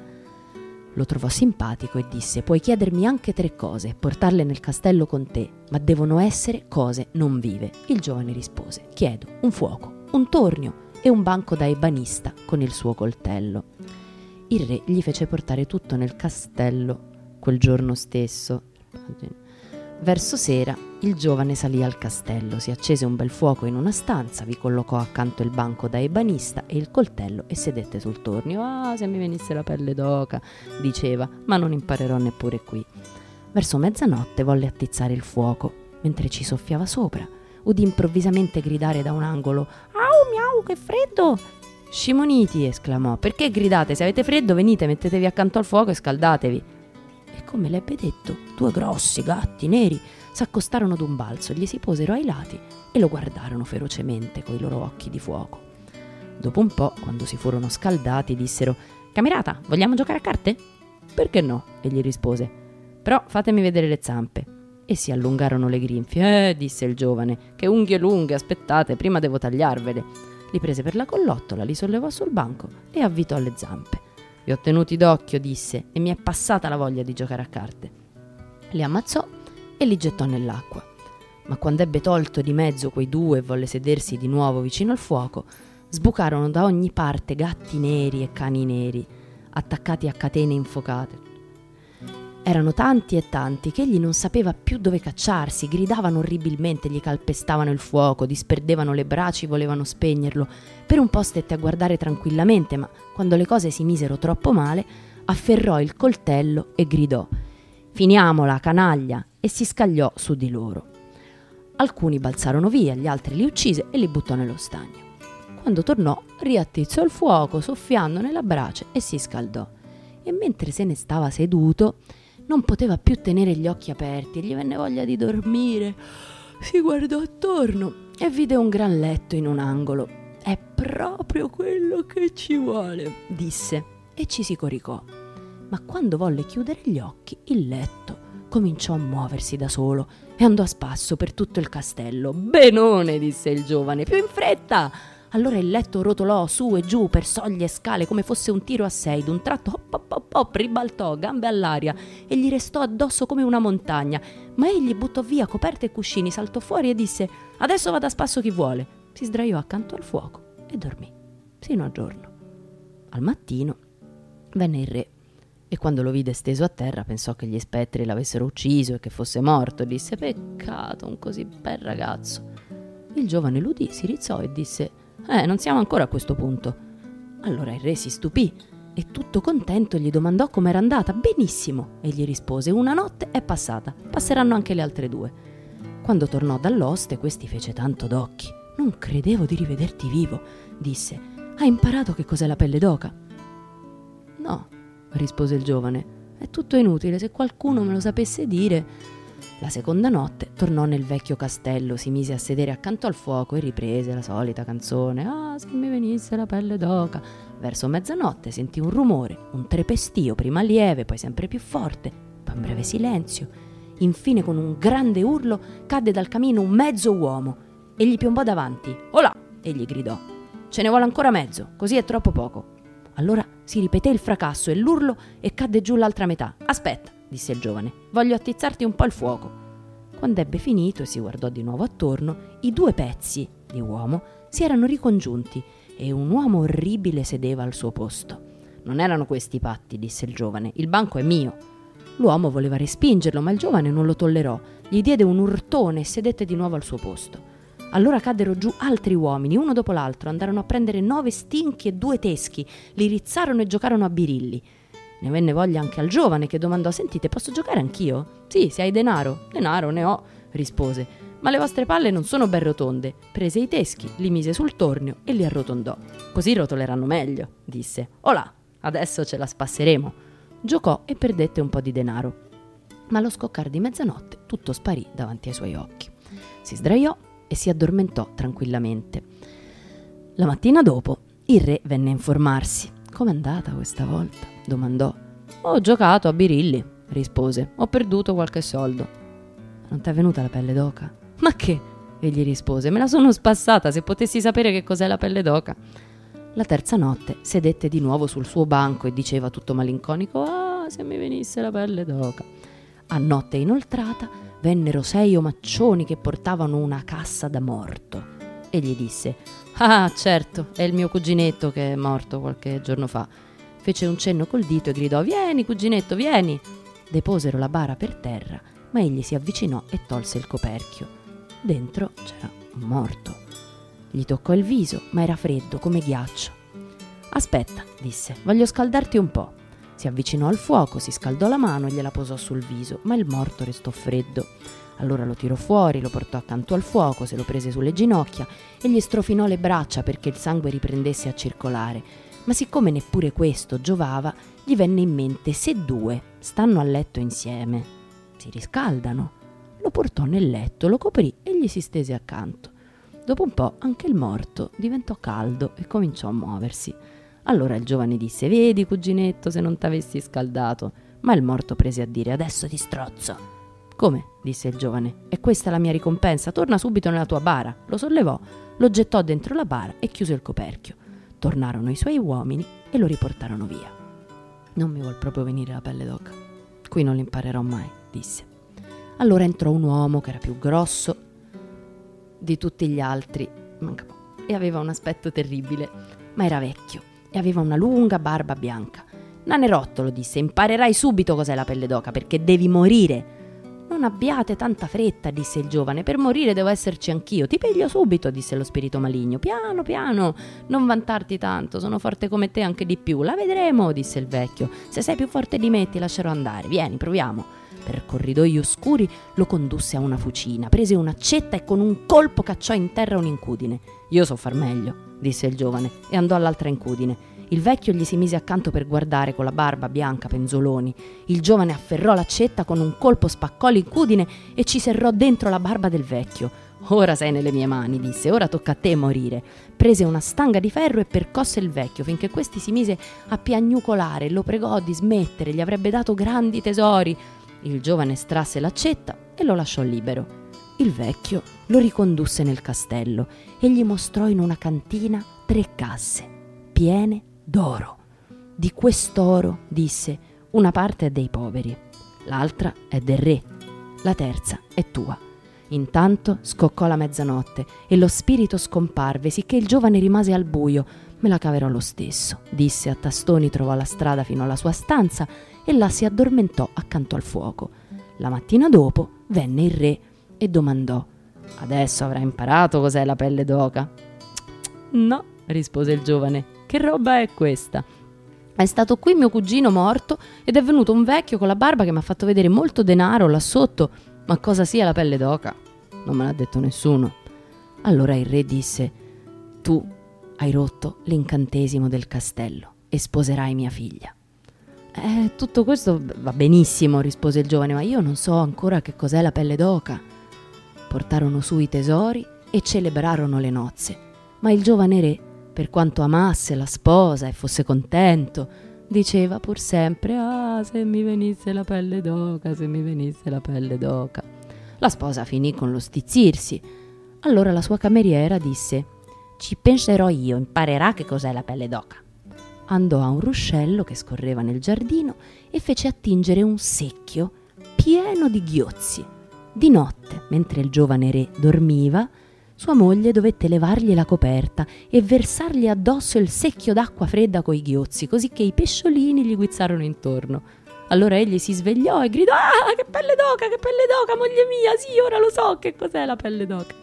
lo trovò simpatico e disse: puoi chiedermi anche 3 cose e portarle nel castello con te, ma devono essere cose non vive. Il giovane rispose: chiedo un fuoco, un tornio e un banco da ebanista con il suo coltello. Il re gli fece portare tutto nel castello quel giorno stesso. Verso sera il giovane salì al castello, si accese un bel fuoco in una stanza, vi collocò accanto il banco da ebanista e il coltello e sedette sul tornio. «Ah, se mi venisse la pelle d'oca», diceva, «ma non imparerò neppure qui». Verso mezzanotte volle attizzare il fuoco. Mentre ci soffiava sopra, udì improvvisamente gridare da un angolo: «Au, miau, che freddo!» «Scimoniti», esclamò, «perché gridate? Se avete freddo venite, mettetevi accanto al fuoco e scaldatevi». E come le ebbe detto, 2 grossi gatti neri s'accostarono d'un balzo, gli si posero ai lati e lo guardarono ferocemente coi loro occhi di fuoco. Dopo un po', quando si furono scaldati, dissero: «Camerata, vogliamo giocare a carte?» «Perché no?» egli rispose, «però fatemi vedere le zampe». E si allungarono le grinfie. Disse il giovane, «che unghie lunghe, aspettate, prima devo tagliarvele». Li prese per la collottola, li sollevò sul banco e avvitò le zampe. «Vi ho tenuti d'occhio», disse, «e mi è passata la voglia di giocare a carte». Li ammazzò e li gettò nell'acqua. Ma quando ebbe tolto di mezzo quei 2 e volle sedersi di nuovo vicino al fuoco, sbucarono da ogni parte gatti neri e cani neri, attaccati a catene infocate. Erano tanti e tanti che egli non sapeva più dove cacciarsi, gridavano orribilmente, gli calpestavano il fuoco, disperdevano le braci, volevano spegnerlo. Per un po' stette a guardare tranquillamente, ma quando le cose si misero troppo male, afferrò il coltello e gridò: «Finiamola, canaglia!» e si scagliò su di loro. Alcuni balzarono via, gli altri li uccise e li buttò nello stagno. Quando tornò, riattizzò il fuoco, soffiando nella brace e si scaldò. E mentre se ne stava seduto, non poteva più tenere gli occhi aperti e gli venne voglia di dormire. Si guardò attorno e vide un gran letto in un angolo. «È proprio quello che ci vuole», disse, e ci si coricò. Ma quando volle chiudere gli occhi, il letto cominciò a muoversi da solo e andò a spasso per tutto il castello. «Benone», disse il giovane, «più in fretta!» Allora il letto rotolò su e giù per soglie e scale come fosse un tiro a 6. D'un tratto hop hop hop hop ribaltò, gambe all'aria, e gli restò addosso come una montagna. Ma egli buttò via coperte e cuscini, saltò fuori e disse: «Adesso vado a spasso chi vuole». Si sdraiò accanto al fuoco e dormì, sino a giorno. Al mattino venne il re e quando lo vide steso a terra pensò che gli spettri l'avessero ucciso e che fosse morto. Disse: «Peccato, un così bel ragazzo». Il giovane l'udì, si rizzò e disse: non siamo ancora a questo punto». Allora il re si stupì e tutto contento gli domandò com'era andata. «Benissimo», egli rispose, «una notte è passata, passeranno anche le altre 2». Quando tornò dall'oste, questi fece tanto d'occhi. «Non credevo di rivederti vivo», disse. «Hai imparato che cos'è la pelle d'oca?» «No», rispose il giovane, «è tutto inutile, se qualcuno me lo sapesse dire». La seconda notte tornò nel vecchio castello, si mise a sedere accanto al fuoco e riprese la solita canzone: «Ah, se mi venisse la pelle d'oca». Verso mezzanotte sentì un rumore, un trepestio, prima lieve, poi sempre più forte, poi un breve silenzio. Infine, con un grande urlo, cadde dal camino un mezzo uomo e gli piombò davanti. «Olà!» egli gridò. «Ce ne vuole ancora mezzo, così è troppo poco». Allora si ripeté il fracasso e l'urlo e cadde giù l'altra metà. «Aspetta», disse il giovane, «voglio attizzarti un po' il fuoco». Quando ebbe finito e si guardò di nuovo attorno, i 2 pezzi di uomo si erano ricongiunti e un uomo orribile sedeva al suo posto. «Non erano questi patti», disse il giovane, «il banco è mio». L'uomo voleva respingerlo, ma il giovane non lo tollerò, gli diede un urtone e sedette di nuovo al suo posto. Allora caddero giù altri uomini, uno dopo l'altro, andarono a prendere 9 stinchi e 2 teschi, li rizzarono e giocarono a birilli. Ne venne voglia anche al giovane, che domandò: «Sentite, posso giocare anch'io?» «Sì, se hai denaro». «Denaro ne ho», rispose, «ma le vostre palle non sono ben rotonde». Prese i teschi, li mise sul tornio e li arrotondò. «Così rotoleranno meglio», disse. «Olà, adesso ce la spasseremo». Giocò e perdette un po' di denaro, ma allo scoccar di mezzanotte tutto sparì davanti ai suoi occhi. Si sdraiò e si addormentò tranquillamente. La mattina dopo il re venne a informarsi. «Com'è andata questa volta?» domandò. «Ho giocato a birilli», rispose. «Ho perduto qualche soldo». «Non t'è venuta la pelle d'oca?» «Ma che?» egli rispose. «Me la sono spassata, se potessi sapere che cos'è la pelle d'oca». La terza notte sedette di nuovo sul suo banco e diceva tutto malinconico: «Ah, se mi venisse la pelle d'oca». A notte inoltrata vennero 6 omaccioni che portavano una cassa da morto. E gli disse: Ah, certo, è il mio cuginetto che è morto qualche giorno fa. Fece un cenno col dito e gridò: vieni, cuginetto, vieni. Deposero la bara per terra, ma egli si avvicinò e tolse il coperchio. Dentro c'era un morto. Gli toccò il viso, ma era freddo come ghiaccio. Aspetta, disse, voglio scaldarti un po'. Si avvicinò al fuoco, si scaldò la mano e gliela posò sul viso, ma il morto restò freddo. Allora lo tirò fuori, lo portò accanto al fuoco, se lo prese sulle ginocchia e gli strofinò le braccia perché il sangue riprendesse a circolare. Ma siccome neppure questo giovava, gli venne in mente: se due stanno a letto insieme, si riscaldano. Lo portò nel letto, lo coprì e gli si stese accanto. Dopo un po' anche il morto diventò caldo e cominciò a muoversi. Allora il giovane disse: vedi, cuginetto, se non t'avessi scaldato. Ma il morto prese a dire: adesso ti strozzo. Come? Disse il giovane. E questa è la mia ricompensa, torna subito nella tua bara. Lo sollevò, lo gettò dentro la bara e chiuse il coperchio. Tornarono i suoi uomini e lo riportarono via. Non mi vuol proprio venire la pelle d'oca. Qui non l'imparerò mai, disse. Allora entrò un uomo che era più grosso di tutti gli altri, e aveva un aspetto terribile, ma era vecchio e aveva una lunga barba bianca. Nanerottolo, disse, imparerai subito cos'è la pelle d'oca, perché devi morire. Non abbiate tanta fretta, disse il giovane, per morire devo esserci anch'io. Ti piglio subito, disse lo spirito maligno. Piano, piano, non vantarti tanto, sono forte come te, anche di più. La vedremo, disse il vecchio. Se sei più forte di me ti lascerò andare, vieni, proviamo. Per corridoi oscuri lo condusse a una fucina, prese un'accetta e con un colpo cacciò in terra un'incudine. Io so far meglio, disse il giovane, e andò all'altra incudine. Il vecchio gli si mise accanto per guardare con la barba bianca penzoloni. Il giovane afferrò l'accetta, con un colpo spaccò l'incudine e ci serrò dentro la barba del vecchio. Ora sei nelle mie mani, disse, ora tocca a te morire. Prese una stanga di ferro e percosse il vecchio finché questi si mise a piagnucolare e lo pregò di smettere, gli avrebbe dato grandi tesori. Il giovane estrasse l'accetta e lo lasciò libero. Il vecchio lo ricondusse nel castello e gli mostrò in una cantina 3 casse piene d'oro. Di quest'oro, disse, una parte è dei poveri, l'altra è del re, la terza è tua. Intanto scoccò la mezzanotte e lo spirito scomparve, sicché il giovane rimase al buio. Me la caverò lo stesso, disse a tastoni, trovò la strada fino alla sua stanza e là si addormentò accanto al fuoco. La mattina dopo venne il re e domandò: adesso avrai imparato cos'è la pelle d'oca? No, rispose il giovane, che roba è questa? È stato qui mio cugino morto ed è venuto un vecchio con la barba che mi ha fatto vedere molto denaro là sotto, ma cosa sia la pelle d'oca? Non me l'ha detto nessuno. Allora il re disse: tu hai rotto l'incantesimo del castello e sposerai mia figlia. Tutto questo va benissimo, rispose il giovane, ma io non so ancora che cos'è la pelle d'oca. Portarono su i tesori e celebrarono le nozze, ma il giovane re, per quanto amasse la sposa e fosse contento, diceva pur sempre: ah, se mi venisse la pelle d'oca, se mi venisse la pelle d'oca. La sposa finì con lo stizzirsi. Allora la sua cameriera disse: ci penserò io, imparerà che cos'è la pelle d'oca. Andò a un ruscello che scorreva nel giardino e fece attingere un secchio pieno di ghiozzi. Di notte, mentre il giovane re dormiva, sua moglie dovette levargli la coperta e versargli addosso il secchio d'acqua fredda coi ghiozzi, così che i pesciolini gli guizzarono intorno. Allora egli si svegliò e gridò: ah, che pelle d'oca, moglie mia, sì, ora lo so che cos'è la pelle d'oca.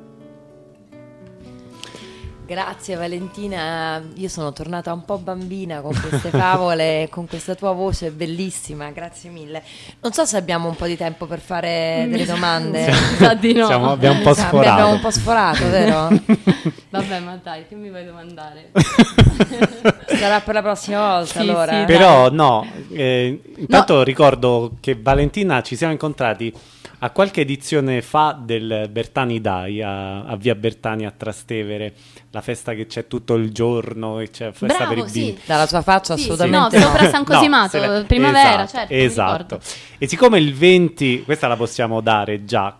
Grazie Valentina, io sono tornata un po' bambina con queste favole, con questa tua voce bellissima, grazie mille. Non so se abbiamo un po' di tempo per fare delle domande. Di no. Abbiamo un po' sforato. Abbiamo un po' sforato, vero? Vabbè, ma dai, che mi vuoi domandare? Sarà per la prossima volta, Sì, allora. sì, Però no, intanto ricordo che Valentina ci siamo incontrati a qualche edizione fa del Bertani Dai a Via Bertani a Trastevere, la festa che c'è tutto il giorno, e c'è festa per i bimbi. Dalla sua faccia Sì, assolutamente no, sopra San Cosimato, primavera, esatto, certo. Esatto. E siccome il 20, questa la possiamo dare già,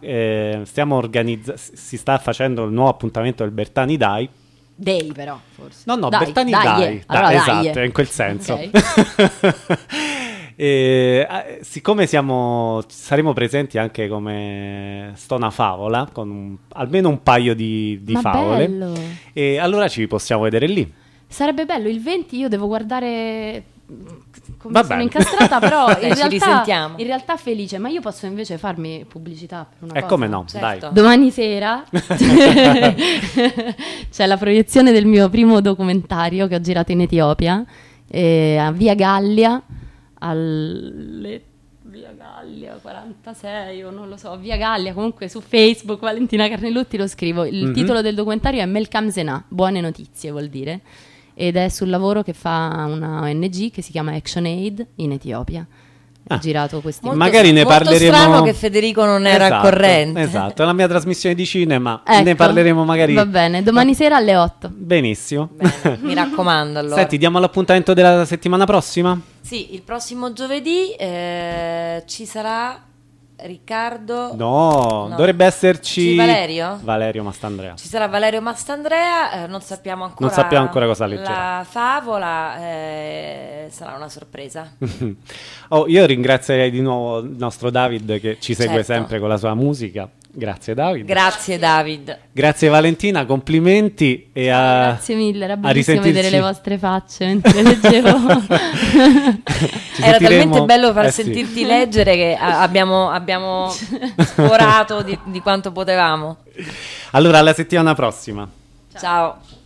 si sta facendo il nuovo appuntamento del Bertani Dai. Dei però, forse. No, dai, Bertani dai, Dai, allora, esatto, dai. è in quel senso. Okay. Siccome saremo presenti anche come Stona Favola, con almeno un paio di Ma favole, bello. e allora ci possiamo vedere lì. Sarebbe bello, il 20 io devo guardare come Va sono bene. incastrata, però Ci risentiamo. in realtà felice, ma io posso invece farmi pubblicità per una E cosa. come no, Certo. dai. Domani sera c'è la proiezione del mio primo documentario che ho girato in Etiopia, a Via Gallia, Via Gallia 46 o non lo so, Via Gallia, comunque su Facebook, Valentina Carnelutti lo scrivo. Il titolo del documentario è Melkam Zena, buone notizie vuol dire, ed è sul lavoro che fa una ONG che si chiama Action Aid in Etiopia. Ho girato questi Magari ne molto parleremo. strano che Federico non era al corrente. Esatto, è la mia trasmissione di cinema, Ecco, ne parleremo magari. Va bene, domani sera alle 8. Benissimo. Bene, mi raccomando allora. Senti, diamo l'appuntamento della settimana prossima? Sì, il prossimo giovedì ci sarà Riccardo. No, No. dovrebbe esserci Valerio? Valerio Mastandrea. Ci sarà Valerio Mastandrea, non sappiamo ancora. Non sappiamo ancora cosa leggerà. La favola sarà una sorpresa. Io ringrazierei di nuovo il nostro David che ci segue Certo. sempre con la sua musica. Grazie David. Grazie David. Grazie Valentina, complimenti e Grazie mille, era a bellissimo risentirci. vedere le vostre facce mentre leggevo. Ci Era sentiremo- talmente bello far sì. sentirti leggere che abbiamo sforato di quanto potevamo. Allora, alla settimana prossima. Ciao.